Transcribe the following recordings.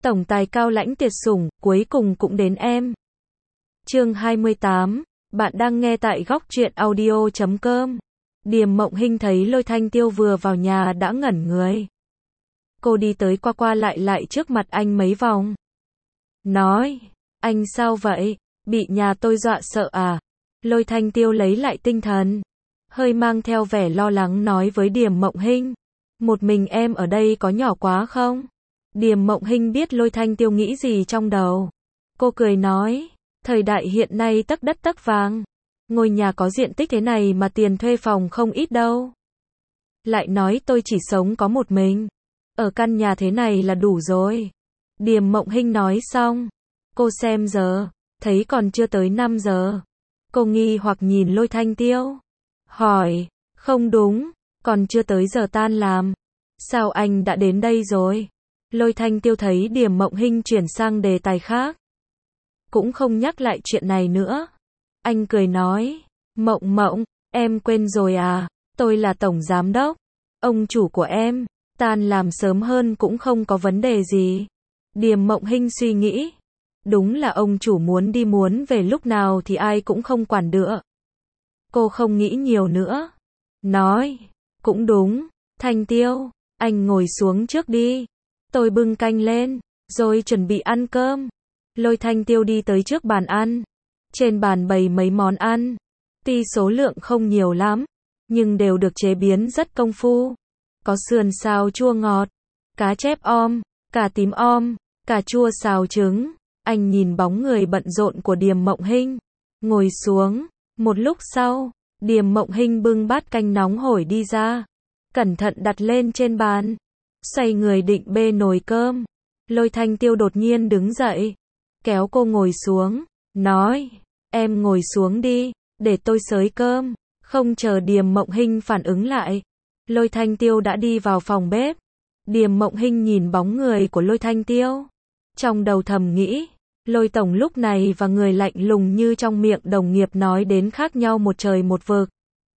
Tổng tài cao lãnh tuyệt sủng, cuối cùng cũng đến em. Chương 28, bạn đang nghe tại góc truyện audio.com. Điềm Mộng Hinh thấy Lôi Thanh Tiêu vừa vào nhà đã ngẩn người. Cô đi tới qua qua lại trước mặt anh mấy vòng. Nói, anh sao vậy? Bị nhà tôi dọa sợ à? Lôi Thanh Tiêu lấy lại tinh thần, hơi mang theo vẻ lo lắng nói với Điềm Mộng Hinh. Một mình em ở đây có nhỏ quá không? Điềm Mộng Hinh biết Lôi Thanh Tiêu nghĩ gì trong đầu. Cô cười nói, thời đại hiện nay tấc đất tấc vàng. Ngôi nhà có diện tích thế này mà tiền thuê phòng không ít đâu. Lại nói tôi chỉ sống có một mình. Ở căn nhà thế này là đủ rồi. Điềm Mộng Hinh nói xong. Cô xem giờ, thấy còn chưa tới 5 giờ. Cô nghi hoặc nhìn Lôi Thanh Tiêu. Hỏi, không đúng, còn chưa tới giờ tan làm. Sao anh đã đến đây rồi? Lôi Thanh Tiêu thấy Điềm Mộng Hinh chuyển sang đề tài khác, cũng không nhắc lại chuyện này nữa. Anh cười nói, Mộng Mộng, em quên rồi à, tôi là tổng giám đốc, ông chủ của em, tan làm sớm hơn cũng không có vấn đề gì. Điềm Mộng Hinh suy nghĩ, đúng là ông chủ muốn đi muốn về lúc nào thì ai cũng không quản được. Cô không nghĩ nhiều nữa, nói, cũng đúng, Thanh Tiêu, anh ngồi xuống trước đi. Tôi bưng canh lên, rồi chuẩn bị ăn cơm. Lôi Thanh Tiêu đi tới trước bàn ăn. Trên bàn bày mấy món ăn. Tuy số lượng không nhiều lắm, nhưng đều được chế biến rất công phu. Có sườn xào chua ngọt, cá chép om, cà tím om, cà chua xào trứng. Anh nhìn bóng người bận rộn của Điềm Mộng Hinh, ngồi xuống. Một lúc sau, Điềm Mộng Hinh bưng bát canh nóng hổi đi ra, cẩn thận đặt lên trên bàn. Xoay người định bê nồi cơm. Lôi Thanh Tiêu đột nhiên đứng dậy, kéo cô ngồi xuống, nói, em ngồi xuống đi, để tôi xới cơm. Không chờ Điềm Mộng Hinh phản ứng lại, Lôi Thanh Tiêu đã đi vào phòng bếp. Điềm Mộng Hinh nhìn bóng người của Lôi Thanh Tiêu, trong đầu thầm nghĩ, Lôi tổng lúc này và người lạnh lùng như trong miệng đồng nghiệp nói đến khác nhau một trời một vực.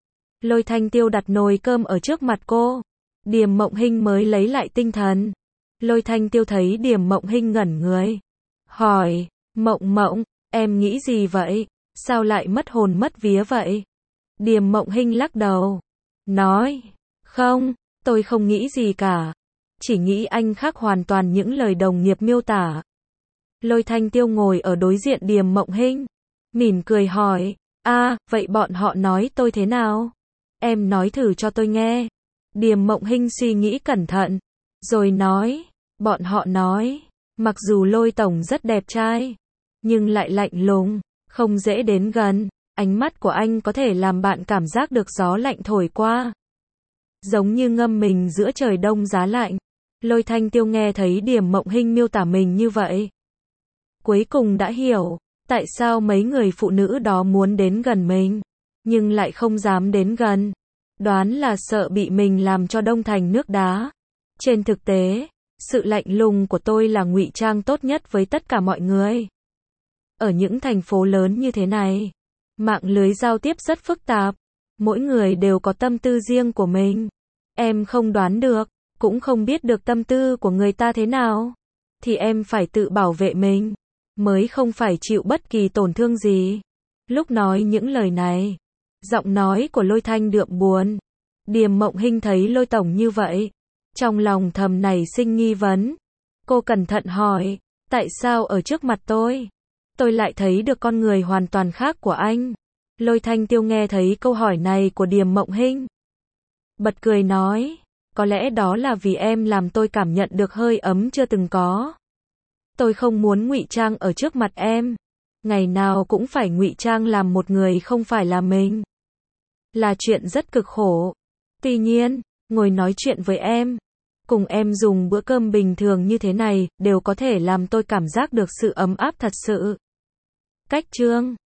Lôi Thanh Tiêu đặt nồi cơm ở trước mặt cô. Điềm Mộng Hinh mới lấy lại tinh thần. Lôi Thanh Tiêu thấy Điềm Mộng Hinh ngẩn người, hỏi, Mộng Mộng, em nghĩ gì vậy? Sao lại mất hồn mất vía vậy? Điềm Mộng Hinh lắc đầu, nói, không, tôi không nghĩ gì cả. Chỉ nghĩ anh khác hoàn toàn những lời đồng nghiệp miêu tả. Lôi Thanh Tiêu ngồi ở đối diện Điềm Mộng Hinh, mỉm cười hỏi, vậy bọn họ nói tôi thế nào? Em nói thử cho tôi nghe. Điềm Mộng Hinh suy nghĩ cẩn thận, rồi nói, bọn họ nói, mặc dù Lôi tổng rất đẹp trai, nhưng lại lạnh lùng, không dễ đến gần, ánh mắt của anh có thể làm bạn cảm giác được gió lạnh thổi qua, giống như ngâm mình giữa trời đông giá lạnh. Lôi Thanh Tiêu nghe thấy Điềm Mộng Hinh miêu tả mình như vậy, cuối cùng đã hiểu, tại sao mấy người phụ nữ đó muốn đến gần mình, nhưng lại không dám đến gần. Đoán là sợ bị mình làm cho đông thành nước đá. Trên thực tế, sự lạnh lùng của tôi là ngụy trang tốt nhất với tất cả mọi người. Ở những thành phố lớn như thế này, mạng lưới giao tiếp rất phức tạp, mỗi người đều có tâm tư riêng của mình. Em không đoán được, cũng không biết được tâm tư của người ta thế nào, thì em phải tự bảo vệ mình, mới không phải chịu bất kỳ tổn thương gì. Lúc nói những lời này, giọng nói của Lôi Thanh đượm buồn. Điềm Mộng Hinh thấy Lôi tổng như vậy, trong lòng thầm nảy sinh nghi vấn. Cô cẩn thận hỏi, tại sao ở trước mặt tôi lại thấy được con người hoàn toàn khác của anh? Lôi Thanh Tiêu nghe thấy câu hỏi này của Điềm Mộng Hinh, bật cười nói, có lẽ đó là vì em làm tôi cảm nhận được hơi ấm chưa từng có. Tôi không muốn ngụy trang ở trước mặt em, ngày nào cũng phải ngụy trang làm một người không phải là mình, là chuyện rất cực khổ. Tuy nhiên, ngồi nói chuyện với em, cùng em dùng bữa cơm bình thường như thế này, đều có thể làm tôi cảm giác được sự ấm áp thật sự. Cách chương